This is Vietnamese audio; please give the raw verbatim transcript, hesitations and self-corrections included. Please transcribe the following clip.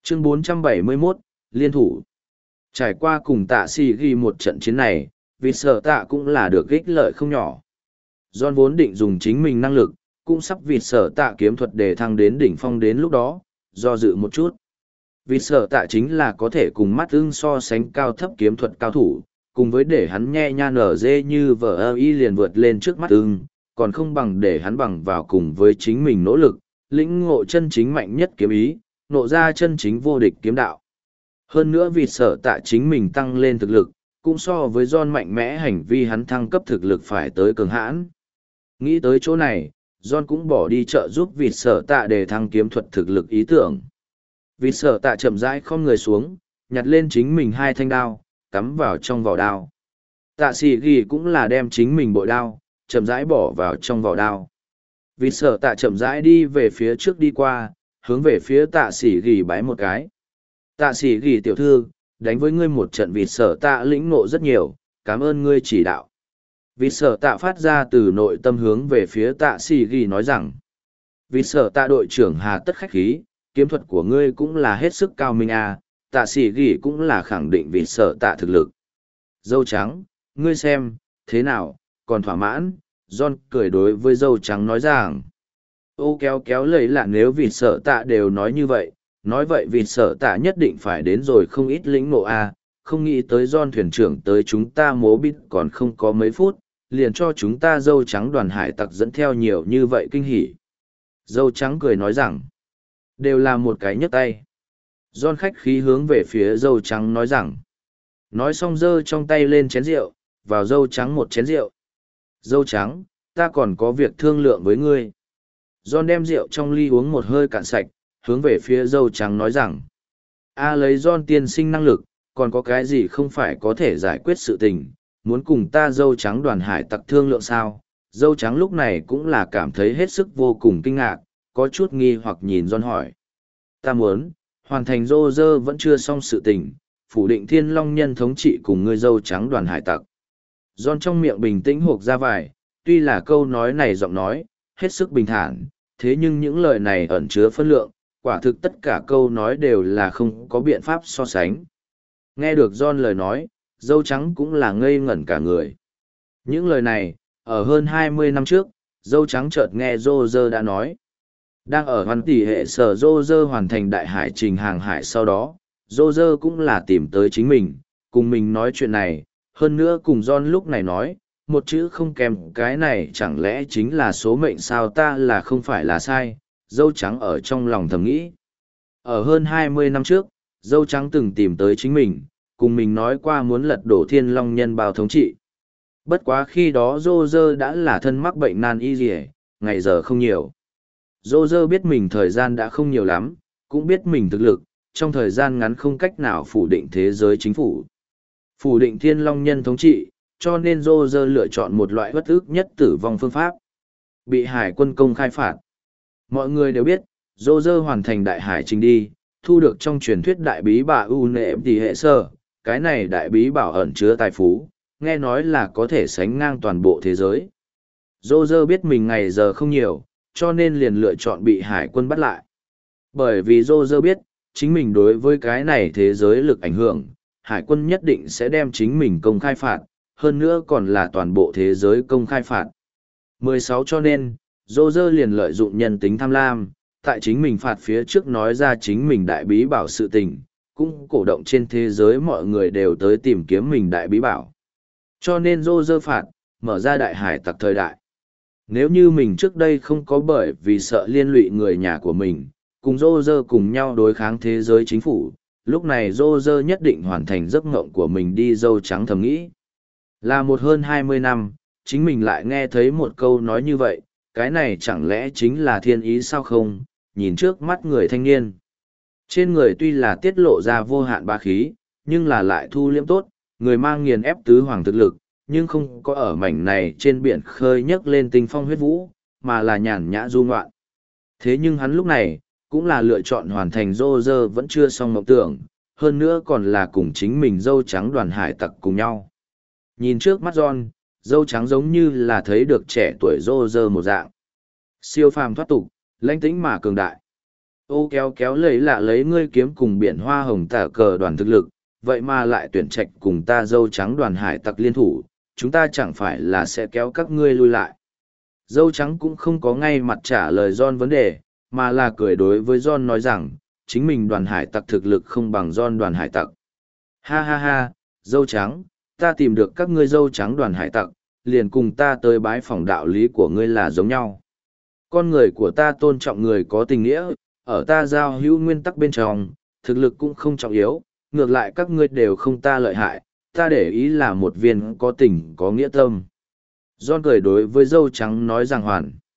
Chương bốn trăm bảy mươi mốt, Liên thủ. Trải qua cùng tạ xì ghi một trận chiến này, vì sợ tạ cũng là được ích lợi không nhỏ. John vốn định dùng chính mình năng lực, cũng sắp vì sợ tạ kiếm thuật để thăng đến đỉnh phong đến lúc đó, do dự một chút. Vì sợ tạ chính là có thể cùng mắt ưng so sánh cao thấp kiếm thuật cao thủ, cùng với để hắn nhe nha nở dê như vợ ơ y liền vượt lên trước mắt ưng, còn không bằng để hắn bằng vào cùng với chính mình nỗ lực, lĩnh ngộ chân chính mạnh nhất kiếm ý, nộ ra chân chính vô địch kiếm đạo. Hơn nữa vì sợ tạ chính mình tăng lên thực lực, cũng so với John mạnh mẽ hành vi hắn thăng cấp thực lực phải tới cường hãn. Nghĩ tới chỗ này, John cũng bỏ đi trợ giúp vì sợ tạ để thăng kiếm thuật thực lực ý tưởng. Vì sợ tạ chậm rãi không người xuống, nhặt lên chính mình hai thanh đao, cắm vào trong vỏ đao. Tạ sĩ ghi cũng là đem chính mình bội đao, chậm rãi bỏ vào trong vỏ đao. Vì sợ tạ chậm rãi đi về phía trước đi qua, hướng về phía tạ sĩ ghi bái một cái. Tạ sĩ ghi tiểu thư, đánh với ngươi một trận vì sợ tạ lĩnh ngộ rất nhiều, cảm ơn ngươi chỉ đạo. Vì sợ tạ phát ra từ nội tâm hướng về phía tạ sĩ ghi nói rằng, vì sợ tạ đội trưởng hà tất khách khí, kiếm thuật của ngươi cũng là hết sức cao minh à, tạ sĩ ghi cũng là khẳng định vì sợ tạ thực lực. Dâu trắng, ngươi xem, thế nào, còn thỏa mãn, John cười đối với dâu trắng nói rằng, ô kéo kéo lấy là nếu vì sợ tạ đều nói như vậy, nói vậy vì sợ tạ nhất định phải đến rồi không ít lĩnh ngộ a, không nghĩ tới John thuyền trưởng tới chúng ta mố bít còn không có mấy phút, liền cho chúng ta dâu trắng đoàn hải tặc dẫn theo nhiều như vậy kinh hỉ. Dâu trắng cười nói rằng, đều là một cái nhấc tay. John khách khí hướng về phía dâu trắng nói rằng, nói xong giơ trong tay lên chén rượu, vào dâu trắng một chén rượu. Dâu trắng, ta còn có việc thương lượng với ngươi. John đem rượu trong ly uống một hơi cạn sạch, hướng về phía dâu trắng nói rằng, a lấy John tiên sinh năng lực, còn có cái gì không phải có thể giải quyết sự tình, muốn cùng ta dâu trắng đoàn hải tặc thương lượng sao? Dâu trắng lúc này cũng là cảm thấy hết sức vô cùng kinh ngạc, có chút nghi hoặc nhìn John hỏi. Ta muốn, hoàn thành rô rơ vẫn chưa xong sự tình, phủ định thiên long nhân thống trị cùng ngươi dâu trắng đoàn hải tặc. John trong miệng bình tĩnh hộp ra vài, tuy là câu nói này giọng nói, hết sức bình thản, thế nhưng những lời này ẩn chứa phân lượng, quả thực tất cả câu nói đều là không có biện pháp so sánh. Nghe được John lời nói, dâu trắng cũng là ngây ngẩn cả người. Những lời này, ở hơn hai mươi năm trước, dâu trắng chợt nghe Roger đã nói. Đang ở hoàn tỷ hệ sở Roger hoàn thành đại hải trình hàng hải sau đó, Roger cũng là tìm tới chính mình, cùng mình nói chuyện này, hơn nữa cùng John lúc này nói, một chữ không kèm cái này chẳng lẽ chính là số mệnh sao ta là không phải là sai, dâu trắng ở trong lòng thầm nghĩ. Ở hơn hai mươi năm trước, dâu trắng từng tìm tới chính mình, cùng mình nói qua muốn lật đổ thiên long nhân bao thống trị. Bất quá khi đó Roger đã là thân mắc bệnh nan y dì ngày giờ không nhiều. Roger biết mình thời gian đã không nhiều lắm, cũng biết mình thực lực, trong thời gian ngắn không cách nào phủ định thế giới chính phủ. Phủ định thiên long nhân thống trị, cho nên Roger lựa chọn một loại bất ức nhất tử vong phương pháp. Bị hải quân công khai phạt. Mọi người đều biết, Roger hoàn thành đại hải trình đi, thu được trong truyền thuyết đại bí bà U Nệ Tỷ Hệ Sơ, cái này đại bí bảo ẩn chứa tài phú, nghe nói là có thể sánh ngang toàn bộ thế giới. Roger biết mình ngày giờ không nhiều, cho nên liền lựa chọn bị hải quân bắt lại. Bởi vì Roger biết, chính mình đối với cái này thế giới lực ảnh hưởng, hải quân nhất định sẽ đem chính mình công khai phạt, hơn nữa còn là toàn bộ thế giới công khai phạt. mười sáu cho nên, Roger liền lợi dụng nhân tính tham lam, tại chính mình phạt phía trước nói ra chính mình đại bí bảo sự tình, cũng cổ động trên thế giới mọi người đều tới tìm kiếm mình đại bí bảo. Cho nên Roger phạt, mở ra đại hải tặc thời đại. Nếu như mình trước đây không có bởi vì sợ liên lụy người nhà của mình, cùng Roger cùng nhau đối kháng thế giới chính phủ, lúc này Roger nhất định hoàn thành giấc mộng của mình đi dâu trắng thầm nghĩ. Là một hơn hai mươi năm, chính mình lại nghe thấy một câu nói như vậy, cái này chẳng lẽ chính là thiên ý sao không, nhìn trước mắt người thanh niên. Trên người tuy là tiết lộ ra vô hạn bá khí, nhưng là lại thu liễm tốt, người mang nghiền ép tứ hoàng thực lực, nhưng không có ở mảnh này trên biển khơi nhấc lên tinh phong huyết vũ, mà là nhàn nhã du ngoạn. Thế nhưng hắn lúc này, cũng là lựa chọn hoàn thành Roger vẫn chưa xong mộng tưởng, hơn nữa còn là cùng chính mình dâu trắng đoàn hải tặc cùng nhau. Nhìn trước mắt John, dâu trắng giống như là thấy được trẻ tuổi Roger một dạng. Siêu phàm thoát tục, lãnh tĩnh mà cường đại. Ô kéo kéo lấy lạ lấy ngươi kiếm cùng biển hoa hồng tả cờ đoàn thực lực, vậy mà lại tuyển trạch cùng ta dâu trắng đoàn hải tặc liên thủ, chúng ta chẳng phải là sẽ kéo các ngươi lui lại. Dâu trắng cũng không có ngay mặt trả lời John vấn đề, mà là cười đối với John nói rằng, chính mình đoàn hải tặc thực lực không bằng John đoàn hải tặc. Ha ha ha, dâu trắng, ta tìm được các ngươi dâu trắng đoàn hải tặc, liền cùng ta tới bái phỏng đạo lý của ngươi là giống nhau. Con người của ta tôn trọng người có tình nghĩa, ở ta giao hữu nguyên tắc bên trong, thực lực cũng không trọng yếu, ngược lại các ngươi đều không ta lợi hại, ta để ý là một viên có tình có nghĩa tâm. John cười đối với dâu trắng nói rằng hoàn.